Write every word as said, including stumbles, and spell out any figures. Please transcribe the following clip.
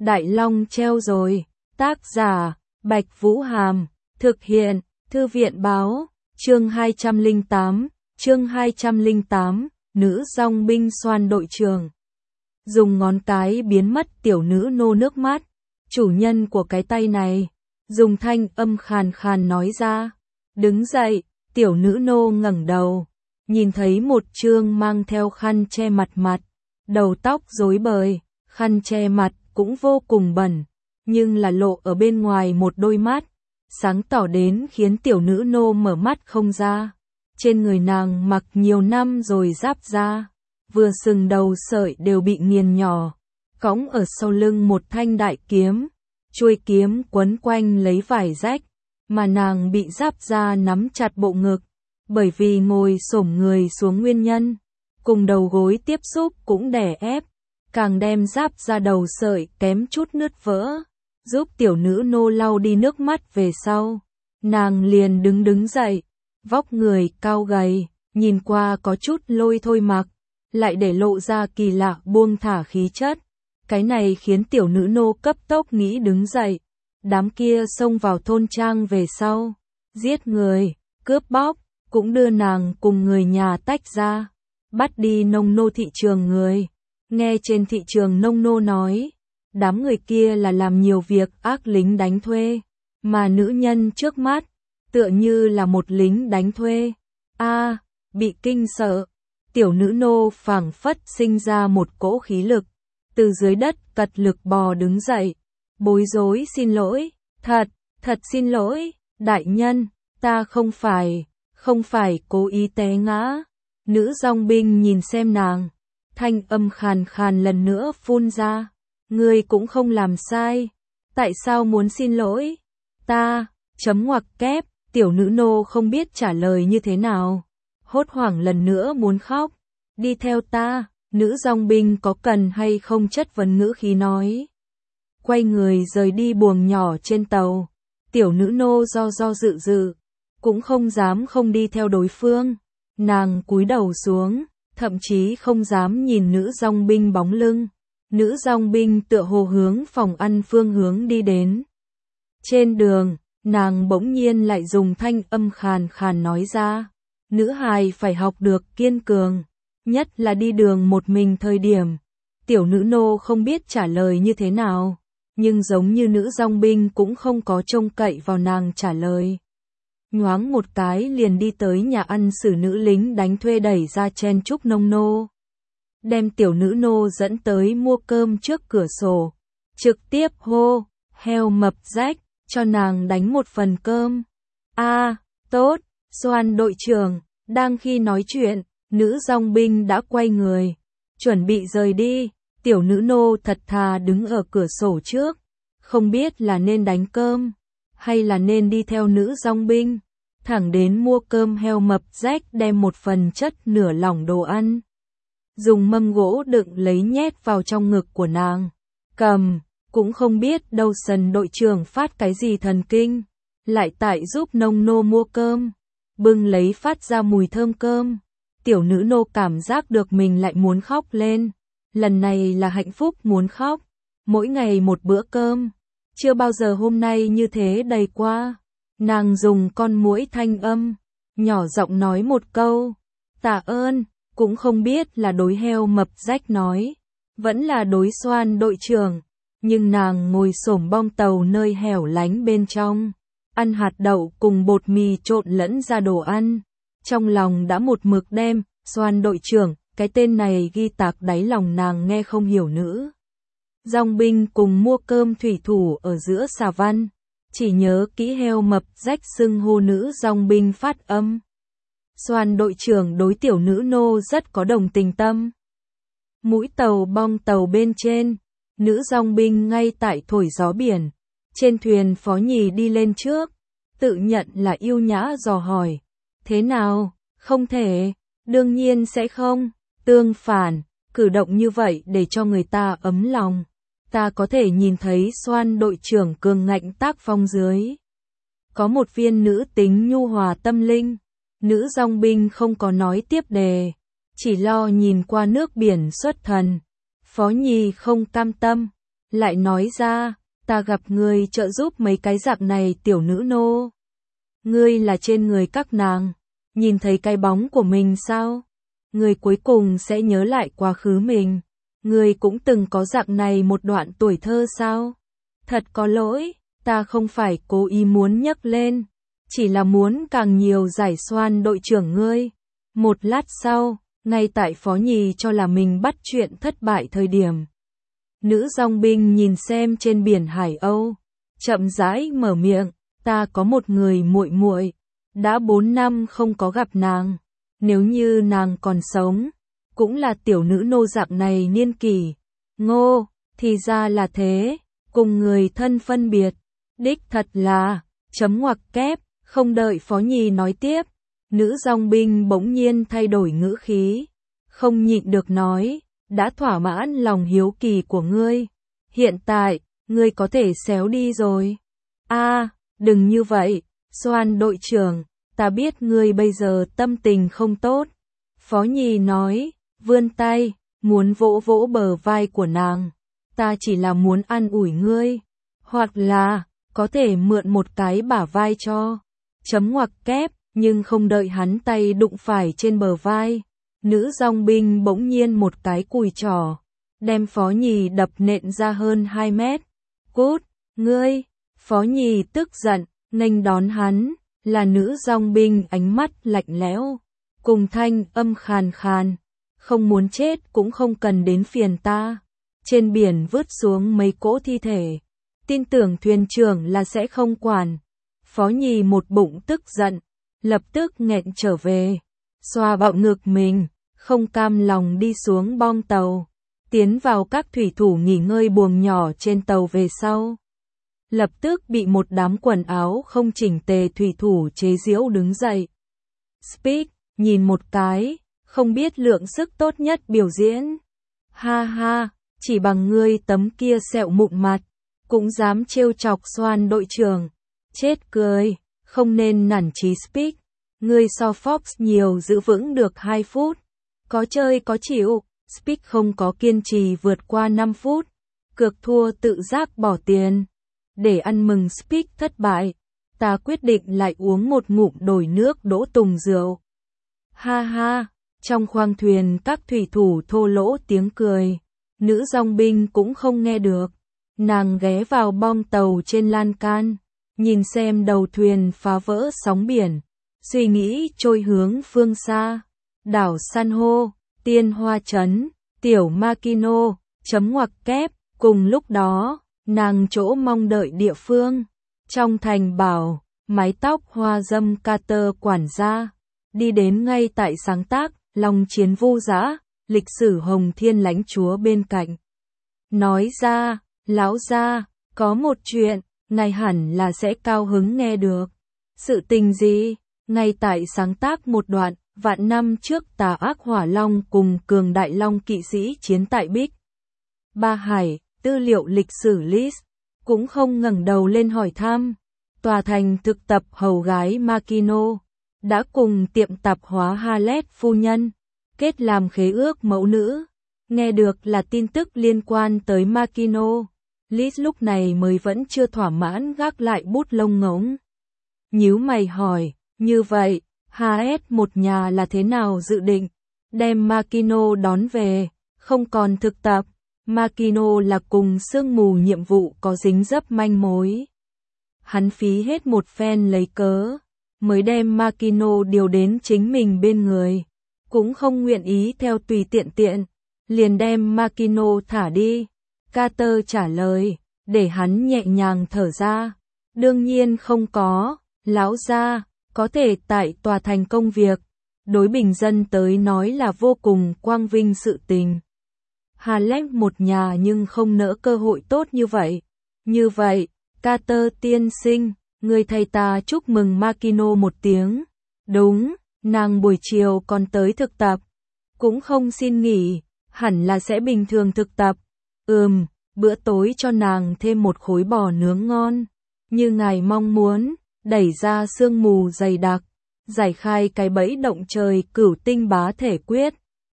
Đại Long treo rồi. Tác giả, Bạch Vũ Hàm. Thực hiện, Thư viện Báo. Chương hai trăm lẻ tám. Chương hai trăm lẻ tám. Nữ dong binh xoan đội trưởng. Dùng ngón cái biến mất tiểu nữ nô nước mắt. Chủ nhân của cái tay này. Dùng thanh âm khàn khàn nói ra. Đứng dậy, tiểu nữ nô ngẩng đầu. Nhìn thấy một trương mang theo khăn che mặt mặt. Đầu tóc rối bời, khăn che mặt cũng vô cùng bẩn. Nhưng là lộ ở bên ngoài một đôi mắt. Sáng tỏ đến khiến tiểu nữ nô mở mắt không ra. Trên người nàng mặc nhiều năm rồi giáp da. Vừa sừng đầu sợi đều bị nghiền nhỏ. Cõng ở sau lưng một thanh đại kiếm. Chuôi kiếm quấn quanh lấy vải rách. Mà nàng bị giáp da nắm chặt bộ ngực. Bởi vì ngồi xổm người xuống nguyên nhân. Cùng đầu gối tiếp xúc cũng đè ép. Càng đem giáp da đầu sợi kém chút nứt vỡ. Giúp tiểu nữ nô lau đi nước mắt về sau. Nàng liền đứng đứng dậy. Vóc người cao gầy, nhìn qua có chút lôi thôi mặc. Lại để lộ ra kỳ lạ buông thả khí chất. Cái này khiến tiểu nữ nô cấp tốc nghĩ đứng dậy. Đám kia xông vào thôn trang về sau. Giết người, cướp bóc, cũng đưa nàng cùng người nhà tách ra. Bắt đi nông nô thị trường người. Nghe trên thị trường nông nô nói. Đám người kia là làm nhiều việc ác lính đánh thuê. Mà nữ nhân trước mắt, tựa như là một lính đánh thuê. A, bị kinh sợ. Tiểu nữ nô phảng phất sinh ra một cỗ khí lực. Từ dưới đất cật lực bò đứng dậy. Bối rối xin lỗi. Thật, thật xin lỗi. Đại nhân, ta không phải, không phải cố ý té ngã. Nữ dong binh nhìn xem nàng. Thanh âm khàn khàn lần nữa phun ra. Ngươi cũng không làm sai. Tại sao muốn xin lỗi? Ta, chấm ngoặc kép, tiểu nữ nô không biết trả lời như thế nào. Hốt hoảng lần nữa muốn khóc. Đi theo ta, nữ dong binh có cần hay không chất vấn ngữ khí nói. Quay người rời đi buồng nhỏ trên tàu. Tiểu nữ nô do do dự dự. Cũng không dám không đi theo đối phương. Nàng cúi đầu xuống, thậm chí không dám nhìn nữ dong binh bóng lưng. Nữ dong binh tựa hồ hướng phòng ăn phương hướng đi đến. Trên đường, nàng bỗng nhiên lại dùng thanh âm khàn khàn nói ra. Nữ hài phải học được kiên cường, nhất là đi đường một mình thời điểm. Tiểu nữ nô không biết trả lời như thế nào, nhưng giống như nữ dong binh cũng không có trông cậy vào nàng trả lời. Nhoáng một cái liền đi tới nhà ăn xử nữ lính đánh thuê đẩy ra chen chúc nông nô. Đem tiểu nữ nô dẫn tới mua cơm trước cửa sổ. Trực tiếp hô, heo mập rách, cho nàng đánh một phần cơm. A, tốt, Xoan đội trưởng. Đang khi nói chuyện, nữ dong binh đã quay người. Chuẩn bị rời đi, tiểu nữ nô thật thà đứng ở cửa sổ trước. Không biết là nên đánh cơm, hay là nên đi theo nữ dong binh. Thẳng đến mua cơm heo mập rách đem một phần chất nửa lỏng đồ ăn. Dùng mâm gỗ đựng lấy nhét vào trong ngực của nàng. Cầm, cũng không biết đâu sần đội trưởng phát cái gì thần kinh. Lại tại giúp nông nô mua cơm. Bưng lấy phát ra mùi thơm cơm. Tiểu nữ nô cảm giác được mình lại muốn khóc lên. Lần này là hạnh phúc muốn khóc. Mỗi ngày một bữa cơm. Chưa bao giờ hôm nay như thế đầy qua. Nàng dùng con muỗi thanh âm. Nhỏ giọng nói một câu. Tạ ơn. Cũng không biết là đối heo mập rách nói. Vẫn là đối Xoan đội trưởng. Nhưng nàng ngồi xổm bong tàu nơi hẻo lánh bên trong. Ăn hạt đậu cùng bột mì trộn lẫn ra đồ ăn. Trong lòng đã một mực đem, Xoan đội trưởng, cái tên này ghi tạc đáy lòng nàng nghe không hiểu nữa. Dong binh cùng mua cơm thủy thủ ở giữa xà văn. Chỉ nhớ kỹ heo mập rách xưng hô nữ dong binh phát âm. Xoan đội trưởng đối tiểu nữ nô rất có đồng tình tâm. Mũi tàu bong tàu bên trên, nữ dong binh ngay tại thổi gió biển. Trên thuyền phó nhì đi lên trước, tự nhận là yêu nhã dò hỏi. Thế nào, không thể, đương nhiên sẽ không, tương phản, cử động như vậy để cho người ta ấm lòng. Ta có thể nhìn thấy Xoan đội trưởng cường ngạnh tác phong dưới. Có một viên nữ tính nhu hòa tâm linh. Nữ dong binh không có nói tiếp đề, chỉ lo nhìn qua nước biển xuất thần. Phó nhì không cam tâm, lại nói ra, ta gặp ngươi trợ giúp mấy cái dạng này tiểu nữ nô. Ngươi là trên người các nàng, nhìn thấy cái bóng của mình sao? Ngươi cuối cùng sẽ nhớ lại quá khứ mình. Ngươi cũng từng có dạng này một đoạn tuổi thơ sao? Thật có lỗi, ta không phải cố ý muốn nhắc lên, chỉ là muốn càng nhiều giải xoan đội trưởng ngươi. Một lát sau, ngay tại Phó Nhì cho là mình bắt chuyện thất bại thời điểm. Nữ dòng binh nhìn xem trên biển Hải Âu, chậm rãi mở miệng, ta có một người muội muội, đã bốn năm không có gặp nàng, nếu như nàng còn sống, cũng là tiểu nữ nô dạng này niên kỷ. Ngô, thì ra là thế, cùng người thân phân biệt, đích thật là, chấm ngoặc kép, không đợi Phó Nhì nói tiếp, nữ dòng binh bỗng nhiên thay đổi ngữ khí, không nhịn được nói, đã thỏa mãn lòng hiếu kỳ của ngươi, hiện tại, ngươi có thể xéo đi rồi. A, đừng như vậy, Xoan đội trưởng, ta biết ngươi bây giờ tâm tình không tốt. Phó Nhì nói, vươn tay, muốn vỗ vỗ bờ vai của nàng, ta chỉ là muốn an ủi ngươi, hoặc là, có thể mượn một cái bả vai cho. Chấm ngoặc kép, nhưng không đợi hắn tay đụng phải trên bờ vai. Nữ dòng binh bỗng nhiên một cái cùi trỏ, đem Phó Nhì đập nện ra hơn hai mét. Cút, ngươi! Phó Nhì tức giận, nghênh đón hắn, là nữ dòng binh ánh mắt lạnh lẽo, cùng thanh âm khàn khàn. Không muốn chết cũng không cần đến phiền ta. Trên biển vứt xuống mấy cỗ thi thể, tin tưởng thuyền trưởng là sẽ không quản. Phó Nhì một bụng tức giận, lập tức nghẹn trở về, xoa bạo ngực mình, không cam lòng đi xuống bong tàu, tiến vào các thủy thủ nghỉ ngơi buồng nhỏ trên tàu về sau. Lập tức bị một đám quần áo không chỉnh tề thủy thủ chế giễu đứng dậy. Speak, nhìn một cái, không biết lượng sức tốt nhất biểu diễn. Ha ha, chỉ bằng ngươi tấm kia sẹo mụn mặt, cũng dám trêu chọc Xoan đội trưởng. Chết cười, không nên nản chí Speak. Ngươi so Fox nhiều giữ vững được hai phút. Có chơi có chịu, Speak không có kiên trì vượt qua năm phút. Cược thua tự giác bỏ tiền. Để ăn mừng Speak thất bại, ta quyết định lại uống một ngụm đổi nước đỗ tùng rượu. Ha ha, trong khoang thuyền các thủy thủ thô lỗ tiếng cười, nữ dòng binh cũng không nghe được. Nàng ghé vào bong tàu trên lan can, nhìn xem đầu thuyền phá vỡ sóng biển, suy nghĩ trôi hướng phương xa. Đảo san hô, Tiên Hoa Trấn, Tiểu Makino, chấm ngoặc kép, cùng lúc đó, nàng chỗ mong đợi địa phương. Trong thành bảo, mái tóc hoa dâm Carter quản gia, đi đến ngay tại sáng tác, Long Chiến Vu Dã, lịch sử Hồng Thiên lãnh chúa bên cạnh. Nói ra, lão gia, có một chuyện, ngài hẳn là sẽ cao hứng nghe được. Sự tình gì? Ngay tại sáng tác một đoạn, vạn năm trước tà ác hỏa long cùng cường đại long kỵ sĩ chiến tại Bích Ba Hải, tư liệu lịch sử list, cũng không ngẩng đầu lên hỏi thăm. Tòa thành thực tập hầu gái Makino, đã cùng tiệm tạp hóa Halet phu nhân, kết làm khế ước mẫu nữ. Nghe được là tin tức liên quan tới Makino, Liz lúc này mới vẫn chưa thỏa mãn gác lại bút lông ngỗng. Nhíu mày hỏi, như vậy, hát ét một nhà là thế nào dự định đem Makino đón về, không còn thực tập. Makino là cùng sương mù nhiệm vụ có dính dấp manh mối. Hắn phí hết một phen lấy cớ, mới đem Makino điều đến chính mình bên người, cũng không nguyện ý theo tùy tiện tiện, liền đem Makino thả đi. Carter trả lời, để hắn nhẹ nhàng thở ra. Đương nhiên không có, lão gia, có thể tại tòa thành công việc, đối bình dân tới nói là vô cùng quang vinh sự tình. Halet một nhà nhưng không nỡ cơ hội tốt như vậy. Như vậy, Carter tiên sinh, người thầy ta chúc mừng Makino một tiếng. Đúng, nàng buổi chiều còn tới thực tập, cũng không xin nghỉ, hẳn là sẽ bình thường thực tập. Ừm, bữa tối cho nàng thêm một khối bò nướng ngon, như ngài mong muốn, đẩy ra sương mù dày đặc, giải khai cái bẫy động trời cửu tinh bá thể quyết.